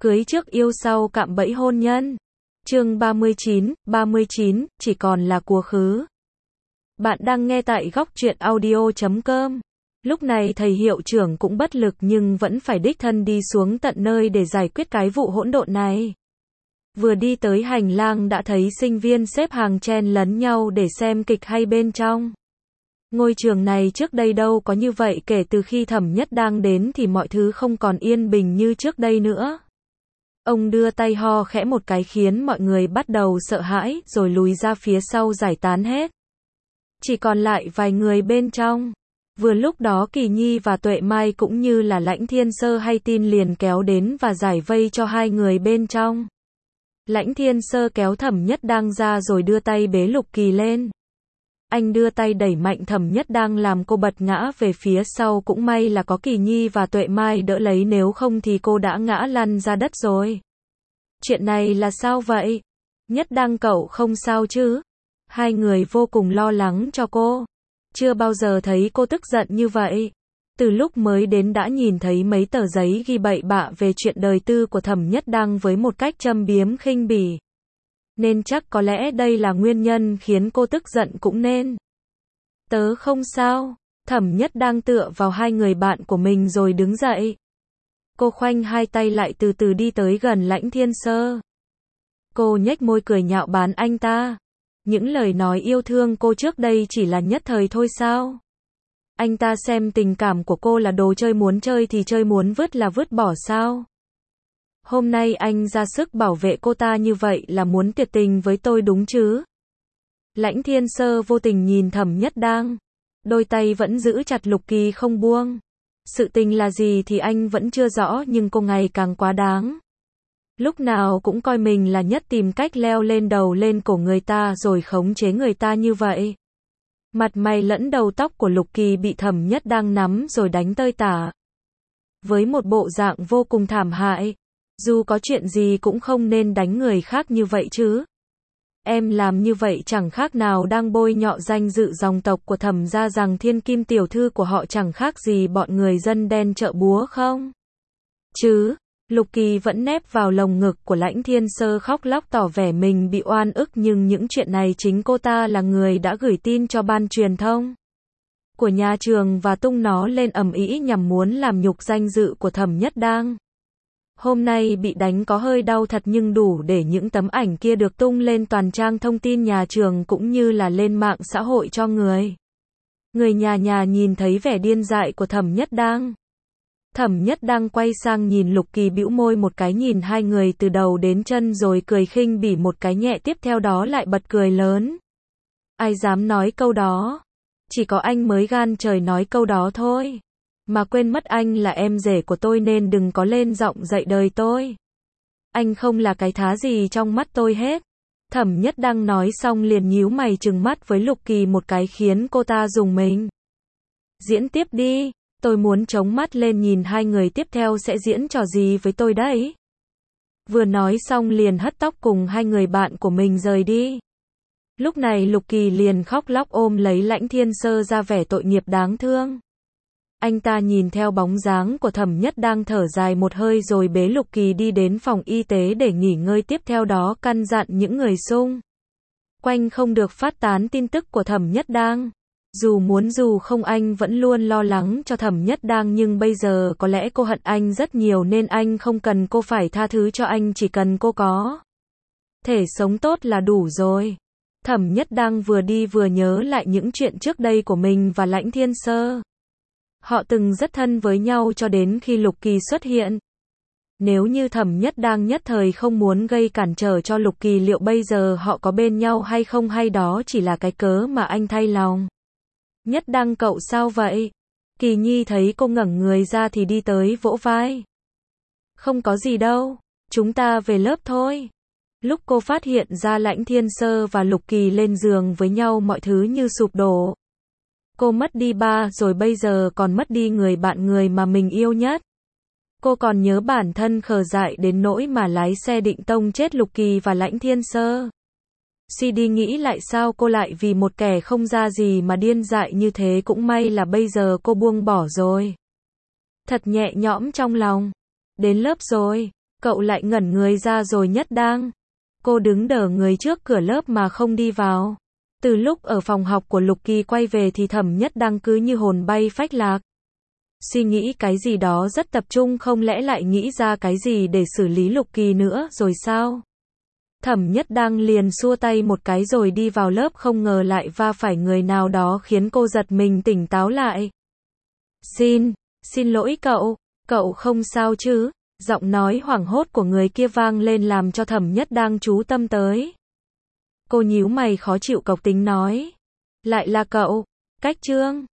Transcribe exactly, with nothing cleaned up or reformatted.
Cưới trước yêu sau cạm bẫy hôn nhân. Chương ba mươi chín, ba mươi chín, chỉ còn là quá khứ. Bạn đang nghe tại góc truyện audio chấm com. Lúc này thầy hiệu trưởng cũng bất lực nhưng vẫn phải đích thân đi xuống tận nơi để giải quyết cái vụ hỗn độn này. Vừa đi tới hành lang đã thấy sinh viên xếp hàng chen lấn nhau để xem kịch hay bên trong. Ngôi trường này trước đây đâu có như vậy, kể từ khi Thẩm Nhất đang đến thì mọi thứ không còn yên bình như trước đây nữa. Ông đưa tay ho khẽ một cái khiến mọi người bắt đầu sợ hãi, rồi lùi ra phía sau giải tán hết. Chỉ còn lại vài người bên trong. Vừa lúc đó Kỳ Nhi và Tuệ Mai cũng như là Lãnh Thiên Sơ hay tin liền kéo đến và giải vây cho hai người bên trong. Lãnh Thiên Sơ kéo Thẩm Nhất đang ra rồi đưa tay bế Lục Kỳ lên. Anh đưa tay đẩy mạnh Thẩm Nhất đang làm cô bật ngã về phía sau, cũng may là có Kỳ Nhi và Tuệ Mai đỡ lấy, nếu không thì cô đã ngã lăn ra đất rồi. Chuyện này là sao vậy? Nhất đang cậu không sao chứ? Hai người vô cùng lo lắng cho cô. Chưa bao giờ thấy cô tức giận như vậy. Từ lúc mới đến đã nhìn thấy mấy tờ giấy ghi bậy bạ về chuyện đời tư của Thẩm Nhất đang với một cách châm biếm khinh bỉ. Nên chắc có lẽ đây là nguyên nhân khiến cô tức giận cũng nên. Tớ không sao. Thẩm Nhất đang tựa vào hai người bạn của mình rồi đứng dậy. Cô khoanh hai tay lại từ từ đi tới gần Lãnh Thiên Sơ. Cô nhếch môi cười nhạo báng anh ta. Những lời nói yêu thương cô trước đây chỉ là nhất thời thôi sao? Anh ta xem tình cảm của cô là đồ chơi, muốn chơi thì chơi, muốn vứt là vứt bỏ sao? Hôm nay anh ra sức bảo vệ cô ta như vậy là muốn tuyệt tình với tôi đúng chứ? Lãnh Thiên Sơ vô tình nhìn Thẩm Nhất đang. Đôi tay vẫn giữ chặt Lục Kỳ không buông. Sự tình là gì thì anh vẫn chưa rõ, nhưng cô ngày càng quá đáng. Lúc nào cũng coi mình là nhất, tìm cách leo lên đầu lên cổ người ta rồi khống chế người ta như vậy. Mặt mày lẫn đầu tóc của Lục Kỳ bị Thẩm Nhất đang nắm rồi đánh tơi tả. Với một bộ dạng vô cùng thảm hại. Dù có chuyện gì cũng không nên đánh người khác như vậy chứ. Em làm như vậy chẳng khác nào đang bôi nhọ danh dự dòng tộc của Thẩm gia, rằng thiên kim tiểu thư của họ chẳng khác gì bọn người dân đen chợ búa không? Chứ, Lục Kỳ vẫn nép vào lồng ngực của Lãnh Thiên Sơ khóc lóc tỏ vẻ mình bị oan ức, nhưng những chuyện này chính cô ta là người đã gửi tin cho ban truyền thông của nhà trường và tung nó lên ầm ĩ nhằm muốn làm nhục danh dự của Thẩm Nhất đang. Hôm nay bị đánh có hơi đau thật, nhưng đủ để những tấm ảnh kia được tung lên toàn trang thông tin nhà trường cũng như là lên mạng xã hội cho người. Người nhà nhà nhìn thấy vẻ điên dại của Thẩm Nhất đang. Thẩm Nhất đang quay sang nhìn Lục Kỳ, bĩu môi một cái nhìn hai người từ đầu đến chân rồi cười khinh bỉ một cái nhẹ, tiếp theo đó lại bật cười lớn. Ai dám nói câu đó? Chỉ có anh mới gan trời nói câu đó thôi. Mà quên mất anh là em rể của tôi nên đừng có lên giọng dạy đời tôi. Anh không là cái thá gì trong mắt tôi hết. Thẩm Nhất đang nói xong liền nhíu mày trừng mắt với Lục Kỳ một cái khiến cô ta rùng mình. Diễn tiếp đi, tôi muốn chống mắt lên nhìn hai người tiếp theo sẽ diễn trò gì với tôi đấy. Vừa nói xong liền hất tóc cùng hai người bạn của mình rời đi. Lúc này Lục Kỳ liền khóc lóc ôm lấy Lãnh Thiên Sơ ra vẻ tội nghiệp đáng thương. Anh ta nhìn theo bóng dáng của Thẩm Nhất đang thở dài một hơi rồi bế Lục Kỳ đi đến phòng y tế để nghỉ ngơi, tiếp theo đó căn dặn những người xung quanh không được phát tán tin tức của Thẩm Nhất đang. Dù muốn dù không anh vẫn luôn lo lắng cho Thẩm Nhất đang, nhưng bây giờ có lẽ cô hận anh rất nhiều nên anh không cần cô phải tha thứ cho anh, chỉ cần cô có thể sống tốt là đủ rồi. Thẩm Nhất đang vừa đi vừa nhớ lại những chuyện trước đây của mình và Lãnh Thiên Sơ. Họ từng rất thân với nhau cho đến khi Lục Kỳ xuất hiện. Nếu như Thẩm Nhất đang nhất thời không muốn gây cản trở cho Lục Kỳ, liệu bây giờ họ có bên nhau hay không, hay đó chỉ là cái cớ mà anh thay lòng? Nhất đang cậu sao vậy? Kỳ Nhi thấy cô ngẩng người ra thì đi tới vỗ vai. Không có gì đâu, chúng ta về lớp thôi. Lúc cô phát hiện ra Lãnh Thiên Sơ và Lục Kỳ lên giường với nhau, mọi thứ như sụp đổ. Cô mất đi ba rồi, bây giờ còn mất đi người bạn, người mà mình yêu nhất. Cô còn nhớ bản thân khờ dại đến nỗi mà lái xe định tông chết Lục Kỳ và Lãnh Thiên Sơ. Suy đi nghĩ lại sao cô lại vì một kẻ không ra gì mà điên dại như thế, cũng may là bây giờ cô buông bỏ rồi. Thật nhẹ nhõm trong lòng. Đến lớp rồi. Cậu lại ngẩn người ra rồi Nhất Đang. Cô đứng đờ người trước cửa lớp mà không đi vào. Từ lúc ở phòng học của Lục Kỳ quay về thì Thẩm Nhất Đang cứ như hồn bay phách lạc. Suy nghĩ cái gì đó rất tập trung, không lẽ lại nghĩ ra cái gì để xử lý Lục Kỳ nữa rồi sao? Thẩm Nhất Đang liền xua tay một cái rồi đi vào lớp, không ngờ lại va phải người nào đó khiến cô giật mình tỉnh táo lại. Xin, xin lỗi cậu, cậu không sao chứ? Giọng nói hoảng hốt của người kia vang lên làm cho Thẩm Nhất Đang chú tâm tới. Cô nhíu mày khó chịu cộc tính nói. Lại là cậu, Cách Trương.